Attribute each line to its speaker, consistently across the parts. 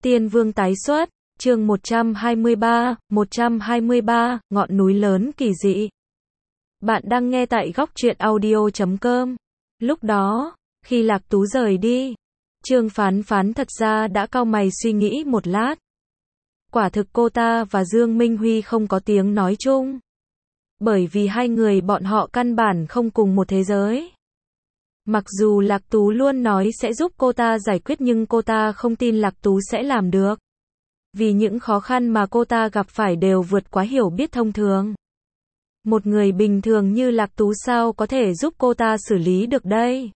Speaker 1: Tiên Vương tái xuất, chương 123, ngọn núi lớn kỳ dị. Bạn đang nghe tại góc truyện audio.com. Lúc đó, khi Lạc Tú rời đi, Trương Phán Phán thật ra đã cau mày suy nghĩ một lát. Quả thực cô ta và Dương Minh Huy không có tiếng nói chung. Bởi vì hai người bọn họ căn bản không cùng một thế giới. Mặc dù Lạc Tú luôn nói sẽ giúp cô ta giải quyết nhưng cô ta không tin Lạc Tú sẽ làm được. Vì những khó khăn mà cô ta gặp phải đều vượt quá hiểu biết thông thường. Một người bình thường như Lạc Tú sao có thể giúp cô ta xử lý được đây?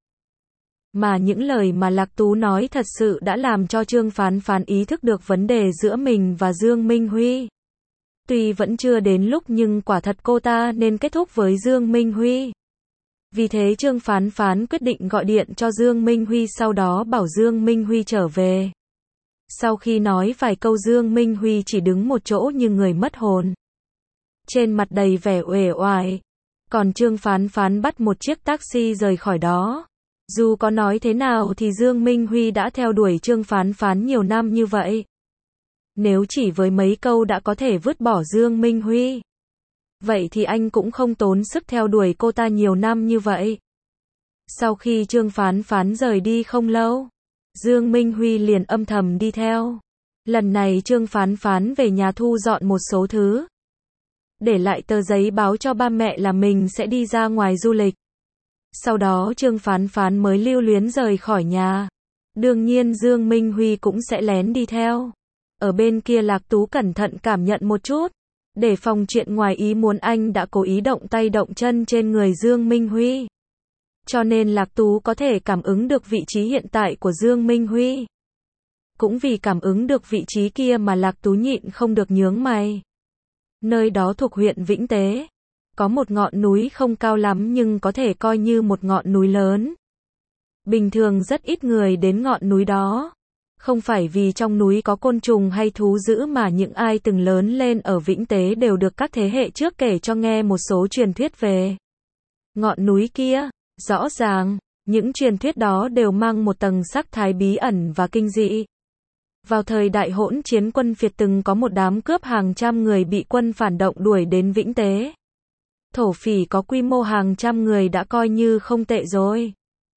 Speaker 1: Mà những lời mà Lạc Tú nói thật sự đã làm cho Trương Phán Phán ý thức được vấn đề giữa mình và Dương Minh Huy. Tuy vẫn chưa đến lúc nhưng quả thật cô ta nên kết thúc với Dương Minh Huy. Vì thế Trương Phán Phán quyết định gọi điện cho Dương Minh Huy, sau đó bảo Dương Minh Huy trở về. Sau khi nói vài câu Dương Minh Huy chỉ đứng một chỗ như người mất hồn. Trên mặt đầy vẻ uể oải. Còn Trương Phán Phán bắt một chiếc taxi rời khỏi đó. Dù có nói thế nào thì Dương Minh Huy đã theo đuổi Trương Phán Phán nhiều năm như vậy. Nếu chỉ với mấy câu đã có thể vứt bỏ Dương Minh Huy, vậy thì anh cũng không tốn sức theo đuổi cô ta nhiều năm như vậy. Sau khi Trương Phán Phán rời đi không lâu, Dương Minh Huy liền âm thầm đi theo. Lần này Trương Phán Phán về nhà thu dọn một số thứ. Để lại tờ giấy báo cho ba mẹ là mình sẽ đi ra ngoài du lịch. Sau đó Trương Phán Phán mới lưu luyến rời khỏi nhà. Đương nhiên Dương Minh Huy cũng sẽ lén đi theo. Ở bên kia Lạc Tú cẩn thận cảm nhận một chút. Để phòng chuyện ngoài ý muốn anh đã cố ý động tay động chân trên người Dương Minh Huy. Cho nên Lạc Tú có thể cảm ứng được vị trí hiện tại của Dương Minh Huy. Cũng vì cảm ứng được vị trí kia mà Lạc Tú nhịn không được nhướng mày. Nơi đó thuộc huyện Vĩnh Tế. Có một ngọn núi không cao lắm nhưng có thể coi như một ngọn núi lớn. Bình thường rất ít người đến ngọn núi đó. Không phải vì trong núi có côn trùng hay thú dữ mà những ai từng lớn lên ở Vĩnh Tế đều được các thế hệ trước kể cho nghe một số truyền thuyết về ngọn núi kia. Rõ ràng, những truyền thuyết đó đều mang một tầng sắc thái bí ẩn và kinh dị. Vào thời đại hỗn chiến quân Việt từng có một đám cướp hàng trăm người bị quân phản động đuổi đến Vĩnh Tế. Thổ phỉ có quy mô hàng trăm người đã coi như không tệ rồi.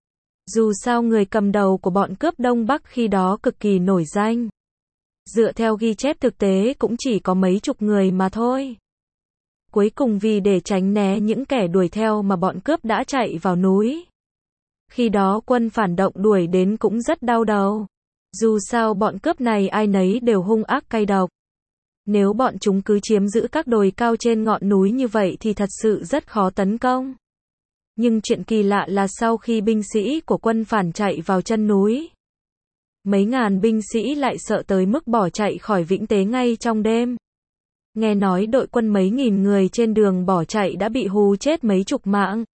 Speaker 1: Dù sao người cầm đầu của bọn cướp Đông Bắc khi đó cực kỳ nổi danh. Dựa theo ghi chép thực tế cũng chỉ có mấy chục người mà thôi. Cuối cùng vì để tránh né những kẻ đuổi theo mà bọn cướp đã chạy vào núi. Khi đó quân phản động đuổi đến cũng rất đau đầu. Dù sao bọn cướp này ai nấy đều hung ác cay độc. Nếu bọn chúng cứ chiếm giữ các đồi cao trên ngọn núi như vậy thì thật sự rất khó tấn công. Nhưng chuyện kỳ lạ là sau khi binh sĩ của quân phản chạy vào chân núi, mấy ngàn binh sĩ lại sợ tới mức bỏ chạy khỏi Vĩnh Tế ngay trong đêm. Nghe nói đội quân mấy nghìn người trên đường bỏ chạy đã bị hù chết mấy chục mạng.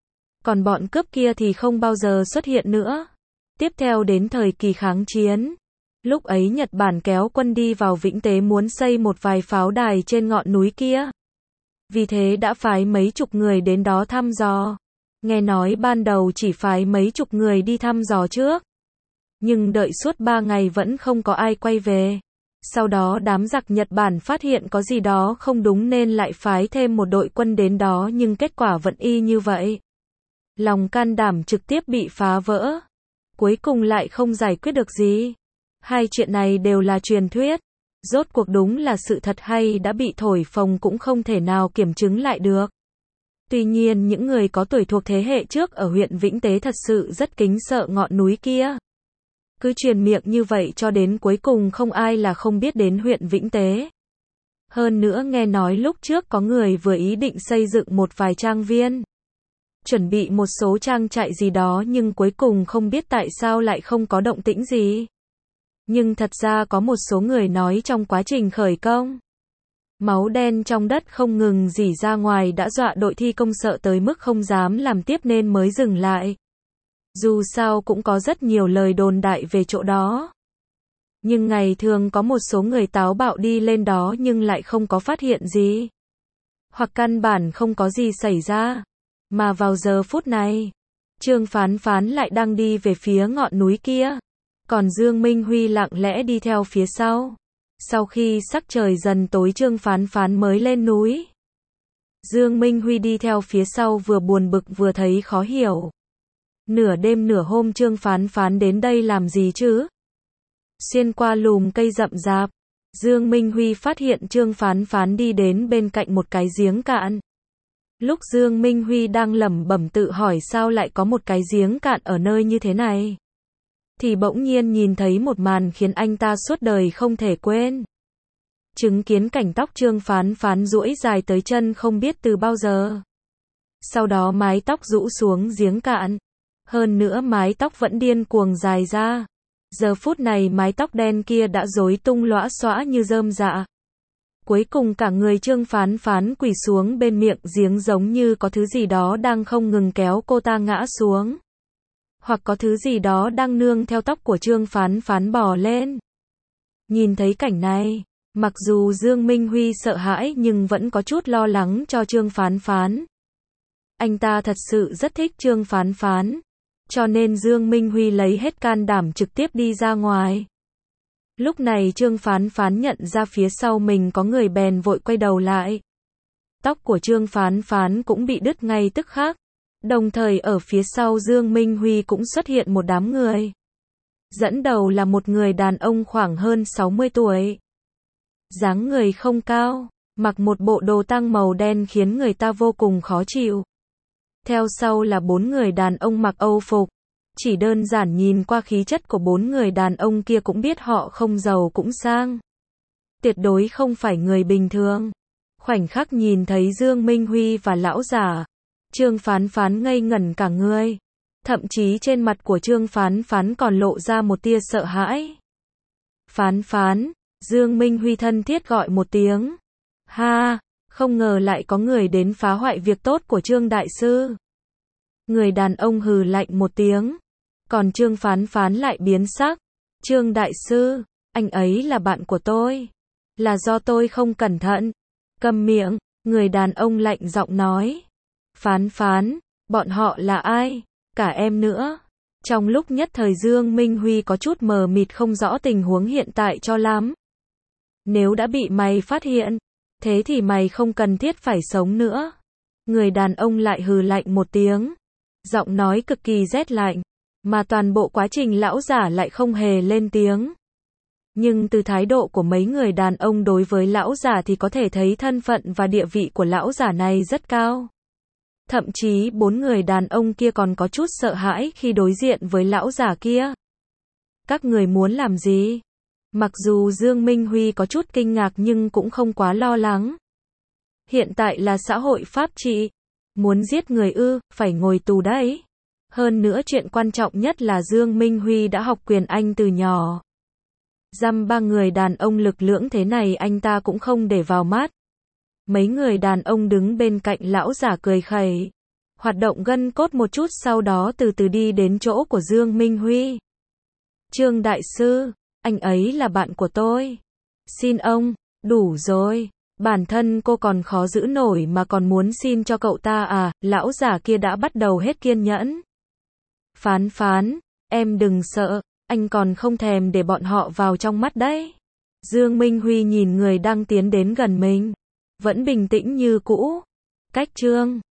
Speaker 1: Còn bọn cướp kia thì không bao giờ xuất hiện nữa. Tiếp theo đến thời kỳ kháng chiến. Lúc ấy Nhật Bản kéo quân đi vào Vĩnh Tế muốn xây một vài pháo đài trên ngọn núi kia. Vì thế đã phái mấy chục người đến đó thăm dò. Nghe nói ban đầu chỉ phái mấy chục người đi thăm dò trước. Nhưng đợi suốt 3 ngày vẫn không có ai quay về. Sau đó đám giặc Nhật Bản phát hiện có gì đó không đúng nên lại phái thêm một đội quân đến đó nhưng kết quả vẫn y như vậy. Lòng can đảm trực tiếp bị phá vỡ. Cuối cùng lại không giải quyết được gì. Hai chuyện này đều là truyền thuyết. Rốt cuộc đúng là sự thật hay đã bị thổi phồng cũng không thể nào kiểm chứng lại được. Tuy nhiên những người có tuổi thuộc thế hệ trước ở huyện Vĩnh Tế thật sự rất kính sợ ngọn núi kia. Cứ truyền miệng như vậy cho đến cuối cùng không ai là không biết đến huyện Vĩnh Tế. Hơn nữa nghe nói lúc trước có người vừa ý định xây dựng một vài trang viên. Chuẩn bị một số trang trại gì đó nhưng cuối cùng không biết tại sao lại không có động tĩnh gì. Nhưng thật ra có một số người nói trong quá trình khởi công, máu đen trong đất không ngừng rỉ ra ngoài đã dọa đội thi công sợ tới mức không dám làm tiếp nên mới dừng lại. Dù sao cũng có rất nhiều lời đồn đại về chỗ đó. Nhưng ngày thường có một số người táo bạo đi lên đó nhưng lại không có phát hiện gì. Hoặc căn bản không có gì xảy ra. Mà vào giờ phút này, Trương Phán Phán lại đang đi về phía ngọn núi kia. Còn Dương Minh Huy lặng lẽ đi theo phía sau. Sau khi sắc trời dần tối Trương Phán Phán mới lên núi. Dương Minh Huy đi theo phía sau vừa buồn bực vừa thấy khó hiểu. Nửa đêm nửa hôm Trương Phán Phán đến đây làm gì chứ? Xuyên qua lùm cây rậm rạp, Dương Minh Huy phát hiện Trương Phán Phán đi đến bên cạnh một cái giếng cạn. Lúc Dương Minh Huy đang lẩm bẩm tự hỏi sao lại có một cái giếng cạn ở nơi như thế này, thì bỗng nhiên nhìn thấy một màn khiến anh ta suốt đời không thể quên. Chứng kiến cảnh tóc Trương Phán Phán duỗi dài tới chân không biết từ bao giờ. Sau đó mái tóc rũ xuống giếng cạn. Hơn nữa mái tóc vẫn điên cuồng dài ra. Giờ phút này mái tóc đen kia đã rối tung lõa xõa như rơm rạ. Cuối cùng cả người Trương Phán Phán quỳ xuống bên miệng giếng giống như có thứ gì đó đang không ngừng kéo cô ta ngã xuống. Hoặc có thứ gì đó đang nương theo tóc của Trương Phán Phán bò lên. Nhìn thấy cảnh này, mặc dù Dương Minh Huy sợ hãi nhưng vẫn có chút lo lắng cho Trương Phán Phán. Anh ta thật sự rất thích Trương Phán Phán. Cho nên Dương Minh Huy lấy hết can đảm trực tiếp đi ra ngoài. Lúc này Trương Phán Phán nhận ra phía sau mình có người bèn vội quay đầu lại. Tóc của Trương Phán Phán cũng bị đứt ngay tức khắc. Đồng thời ở phía sau Dương Minh Huy cũng xuất hiện một đám người. Dẫn đầu là một người đàn ông khoảng hơn 60 tuổi. Dáng người không cao, mặc một bộ đồ tang màu đen khiến người ta vô cùng khó chịu. Theo sau là 4 người đàn ông mặc Âu phục. Chỉ đơn giản nhìn qua khí chất của 4 người đàn ông kia cũng biết họ không giàu cũng sang. Tuyệt đối không phải người bình thường. Khoảnh khắc nhìn thấy Dương Minh Huy và lão giả, Trương Phán Phán ngây ngẩn cả người. Thậm chí trên mặt của Trương Phán Phán còn lộ ra một tia sợ hãi. Phán Phán, Dương Minh Huy thân thiết gọi một tiếng. Ha, không ngờ lại có người đến phá hoại việc tốt của Trương Đại Sư. Người đàn ông hừ lạnh một tiếng. Còn Trương Phán Phán lại biến sắc. Trương Đại Sư, anh ấy là bạn của tôi. Là do tôi không cẩn thận. Câm miệng, người đàn ông lạnh giọng nói. Phán Phán, bọn họ là ai? Cả em nữa. Trong lúc nhất thời Dương Minh Huy có chút mờ mịt không rõ tình huống hiện tại cho lắm. Nếu đã bị mày phát hiện, thế thì mày không cần thiết phải sống nữa. Người đàn ông lại hừ lạnh một tiếng. Giọng nói cực kỳ rét lạnh. Mà toàn bộ quá trình lão giả lại không hề lên tiếng. Nhưng từ thái độ của mấy người đàn ông đối với lão giả thì có thể thấy thân phận và địa vị của lão giả này rất cao. Thậm chí 4 người đàn ông kia còn có chút sợ hãi khi đối diện với lão giả kia. Các người muốn làm gì? Mặc dù Dương Minh Huy có chút kinh ngạc nhưng cũng không quá lo lắng. Hiện tại là xã hội pháp trị. Muốn giết người phải ngồi tù đấy. Hơn nữa chuyện quan trọng nhất là Dương Minh Huy đã học quyền Anh từ nhỏ. Dăm 3 người đàn ông lực lưỡng thế này anh ta cũng không để vào mắt. Mấy người đàn ông đứng bên cạnh lão giả cười khẩy. Hoạt động gân cốt một chút sau đó từ từ đi đến chỗ của Dương Minh Huy. Trương Đại Sư, anh ấy là bạn của tôi. Xin ông, đủ rồi. Bản thân cô còn khó giữ nổi mà còn muốn xin cho cậu ta à? Lão giả kia đã bắt đầu hết kiên nhẫn. Phán Phán, em đừng sợ, anh còn không thèm để bọn họ vào trong mắt đấy. Dương Minh Huy nhìn người đang tiến đến gần mình, vẫn bình tĩnh như cũ. Cách Trương